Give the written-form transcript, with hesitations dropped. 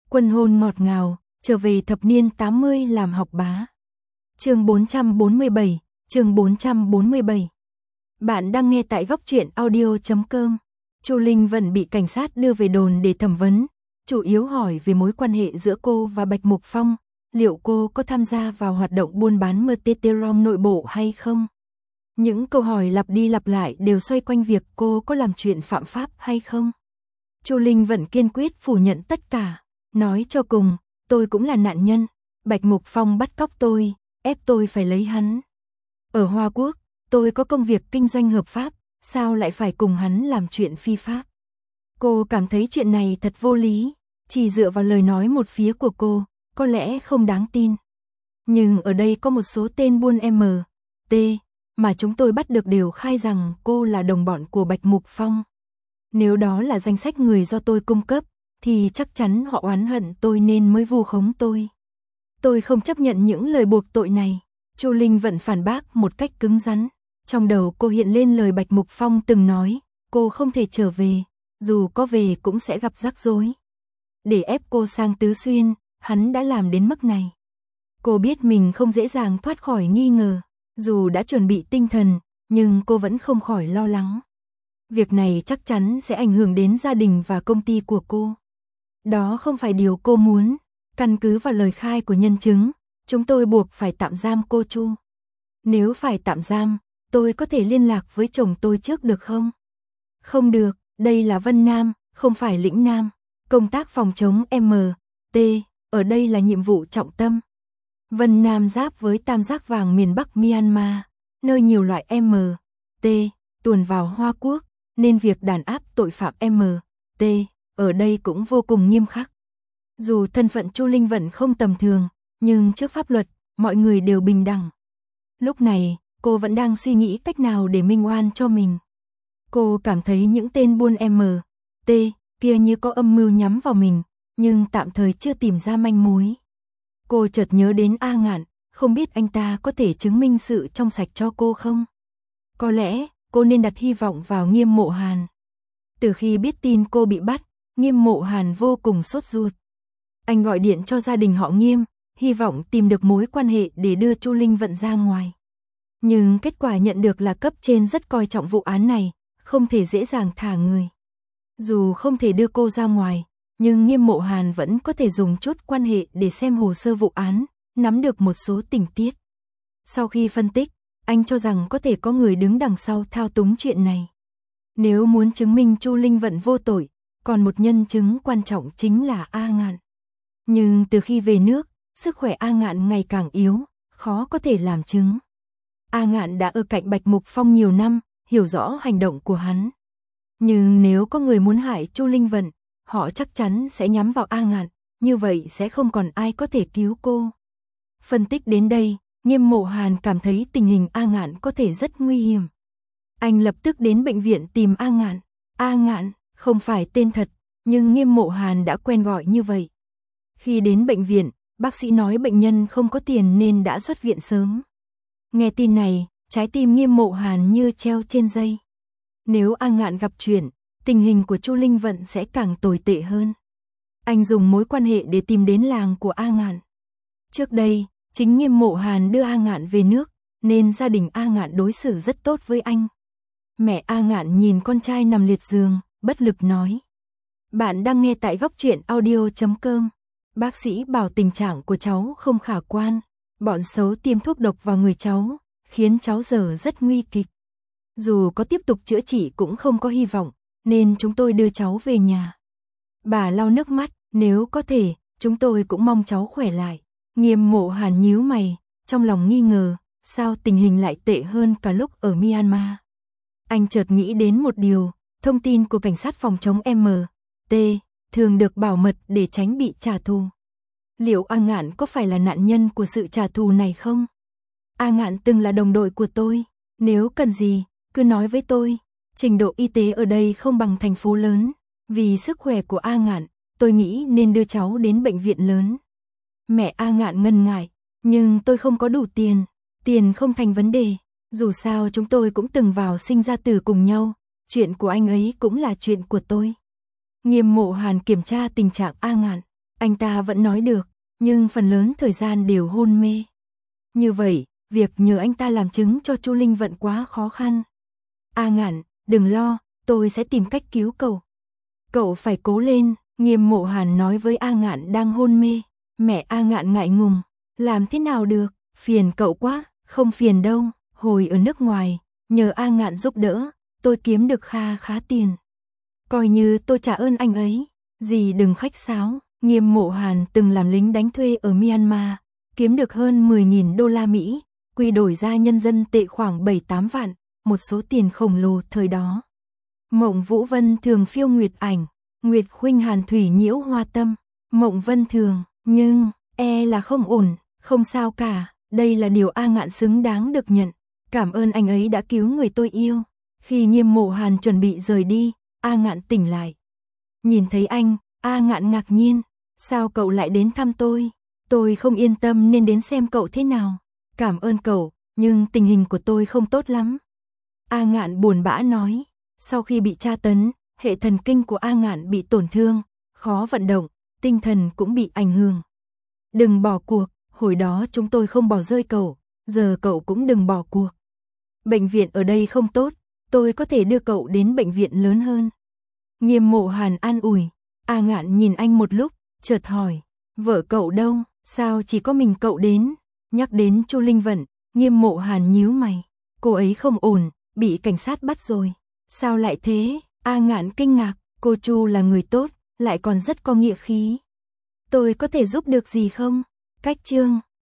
Quân hôn ngọt ngào, trở về thập niên 80 làm học bá. Chương 447, chương 447. Bạn đang nghe tại góc truyện audio.com. Chu Linh Vận bị cảnh sát đưa về đồn để thẩm vấn, chủ yếu hỏi về mối quan hệ giữa cô và Bạch Mục Phong, liệu cô có tham gia vào hoạt động buôn bán Meteterom nội bộ hay không? Những câu hỏi lặp đi lặp lại đều xoay quanh việc cô có làm chuyện phạm pháp hay không. Chu Linh Vận kiên quyết phủ nhận tất cả, nói cho cùng, tôi cũng là nạn nhân, Bạch Mục Phong bắt cóc tôi, ép tôi phải lấy hắn. Ở Hoa Quốc, tôi có công việc kinh doanh hợp pháp, sao lại phải cùng hắn làm chuyện phi pháp? Cô cảm thấy chuyện này thật vô lý, chỉ dựa vào lời nói một phía của cô, có lẽ không đáng tin. Nhưng ở đây có một số tên buôn MT mà chúng tôi bắt được đều khai rằng cô là đồng bọn của Bạch Mục Phong. Nếu đó là danh sách người do tôi cung cấp, thì chắc chắn họ oán hận tôi nên mới vu khống tôi. Tôi không chấp nhận những lời buộc tội này. Chu Linh Vận phản bác một cách cứng rắn. Trong đầu cô hiện lên lời Bạch Mục Phong từng nói, cô không thể trở về, dù có về cũng sẽ gặp rắc rối. Để ép cô sang Tứ Xuyên, hắn đã làm đến mức này. Cô biết mình không dễ dàng thoát khỏi nghi ngờ, dù đã chuẩn bị tinh thần, nhưng cô vẫn không khỏi lo lắng. Việc này chắc chắn sẽ ảnh hưởng đến gia đình và công ty của cô. Đó không phải điều cô muốn. Căn cứ vào lời khai của nhân chứng, chúng tôi buộc phải tạm giam cô Chu. Nếu phải tạm giam, tôi có thể liên lạc với chồng tôi trước được không? Không được, đây là Vân Nam, không phải Lĩnh Nam. Công tác phòng chống MT, ở đây là nhiệm vụ trọng tâm. Vân Nam giáp với Tam Giác Vàng miền Bắc Myanmar, nơi nhiều loại MT tuồn vào Hoa Quốc, nên việc đàn áp tội phạm MT ở đây cũng vô cùng nghiêm khắc. Dù thân phận Chu Linh Vận không tầm thường, nhưng trước pháp luật, mọi người đều bình đẳng. Lúc này, cô vẫn đang suy nghĩ cách nào để minh oan cho mình. Cô cảm thấy những tên buôn MT kia như có âm mưu nhắm vào mình, nhưng tạm thời chưa tìm ra manh mối. Cô chợt nhớ đến A Ngạn, không biết anh ta có thể chứng minh sự trong sạch cho cô không? Có lẽ, cô nên đặt hy vọng vào Nghiêm Mộ Hàn. Từ khi biết tin cô bị bắt, Nghiêm Mộ Hàn vô cùng sốt ruột. Anh gọi điện cho gia đình họ Nghiêm, hy vọng tìm được mối quan hệ để đưa Chu Linh Vận ra ngoài. Nhưng kết quả nhận được là cấp trên rất coi trọng vụ án này, không thể dễ dàng thả người. Dù không thể đưa cô ra ngoài, nhưng Nghiêm Mộ Hàn vẫn có thể dùng chút quan hệ để xem hồ sơ vụ án, nắm được một số tình tiết. Sau khi phân tích, anh cho rằng có thể có người đứng đằng sau thao túng chuyện này. Nếu muốn chứng minh Chu Linh Vận vô tội, còn một nhân chứng quan trọng chính là A Ngạn. Nhưng từ khi về nước, sức khỏe A Ngạn ngày càng yếu, khó có thể làm chứng. A Ngạn đã ở cạnh Bạch Mục Phong nhiều năm, hiểu rõ hành động của hắn. Nhưng nếu có người muốn hại Chu Linh Vận, họ chắc chắn sẽ nhắm vào A Ngạn, như vậy sẽ không còn ai có thể cứu cô. Phân tích đến đây, Nghiêm Mộ Hàn cảm thấy tình hình A Ngạn có thể rất nguy hiểm. Anh lập tức đến bệnh viện tìm A Ngạn. A Ngạn không phải tên thật, nhưng Nghiêm Mộ Hàn đã quen gọi như vậy. Khi đến bệnh viện, bác sĩ nói bệnh nhân không có tiền nên đã xuất viện sớm. Nghe tin này, trái tim Nghiêm Mộ Hàn như treo trên dây. Nếu A Ngạn gặp chuyện, tình hình của Chu Linh Vận sẽ càng tồi tệ hơn. Anh dùng mối quan hệ để tìm đến làng của A Ngạn. Trước đây, chính Nghiêm Mộ Hàn đưa A Ngạn về nước, nên gia đình A Ngạn đối xử rất tốt với anh. Mẹ A Ngạn nhìn con trai nằm liệt giường, bất lực nói. Bạn đang nghe tại góc truyện audio.com. Bác sĩ bảo tình trạng của cháu không khả quan. Bọn xấu tiêm thuốc độc vào người cháu, khiến cháu giờ rất nguy kịch. Dù có tiếp tục chữa trị cũng không có hy vọng, nên chúng tôi đưa cháu về nhà. Bà lau nước mắt, nếu có thể, chúng tôi cũng mong cháu khỏe lại. Nghiêm Mộ Hàn nhíu mày, trong lòng nghi ngờ, sao tình hình lại tệ hơn cả lúc ở Myanmar. Anh chợt nghĩ đến một điều, thông tin của cảnh sát phòng chống MT thường được bảo mật để tránh bị trả thù. Liệu A Ngạn có phải là nạn nhân của sự trả thù này không? A Ngạn từng là đồng đội của tôi, nếu cần gì, cứ nói với tôi. Trình độ y tế ở đây không bằng thành phố lớn, vì sức khỏe của A Ngạn, tôi nghĩ nên đưa cháu đến bệnh viện lớn. Mẹ A Ngạn ngần ngại, nhưng tôi không có đủ tiền, tiền không thành vấn đề, dù sao chúng tôi cũng từng vào sinh ra tử cùng nhau, chuyện của anh ấy cũng là chuyện của tôi. Nghiêm Mộ Hàn kiểm tra tình trạng A Ngạn, Anh ta vẫn nói được, nhưng phần lớn thời gian đều hôn mê. Như vậy, việc nhờ anh ta làm chứng cho Chu Linh Vận quá khó khăn. A Ngạn, đừng lo, tôi sẽ tìm cách cứu cậu. Cậu phải cố lên, Nghiêm Mộ Hàn nói với A Ngạn đang hôn mê. Mẹ A Ngạn ngại ngùng, làm thế nào được, phiền cậu quá, không phiền đâu, hồi ở nước ngoài, nhờ A Ngạn giúp đỡ, tôi kiếm được kha khá tiền. Coi như tôi trả ơn anh ấy, dì đừng khách sáo. Nghiêm Mộ Hàn từng làm lính đánh thuê ở Myanmar, kiếm được hơn 10.000 đô la Mỹ, quy đổi ra nhân dân tệ khoảng 7-8 vạn, một số tiền khổng lồ thời đó. Mộng Vũ Vân thường phiêu nguyệt ảnh, Nguyệt khuynh hàn thủy nhiễu hoa tâm, Mộng Vân thường, nhưng, là không ổn, không sao cả, đây là điều A Ngạn xứng đáng được nhận. Cảm ơn anh ấy đã cứu người tôi yêu. Khi Nghiêm Mộ Hàn chuẩn bị rời đi, A Ngạn tỉnh lại. Nhìn thấy anh, A Ngạn ngạc nhiên, sao cậu lại đến thăm tôi? Tôi không yên tâm nên đến xem cậu thế nào. Cảm ơn cậu, nhưng tình hình của tôi không tốt lắm. A Ngạn buồn bã nói, sau khi bị tra tấn, hệ thần kinh của A Ngạn bị tổn thương, khó vận động, tinh thần cũng bị ảnh hưởng. Đừng bỏ cuộc, hồi đó chúng tôi không bỏ rơi cậu, giờ cậu cũng đừng bỏ cuộc. Bệnh viện ở đây không tốt, tôi có thể đưa cậu đến bệnh viện lớn hơn. Nghiêm Mộ Hàn an ủi. A Ngạn nhìn anh một lúc, chợt hỏi, vợ cậu đâu, sao chỉ có mình cậu đến? Nhắc đến Chu Linh Vận, Nghiêm Mộ Hàn nhíu mày, cô ấy không ổn, bị cảnh sát bắt rồi. Sao lại thế? A Ngạn kinh ngạc, cô Chu là người tốt, lại còn rất có nghĩa khí. Tôi có thể giúp được gì không? Cách chương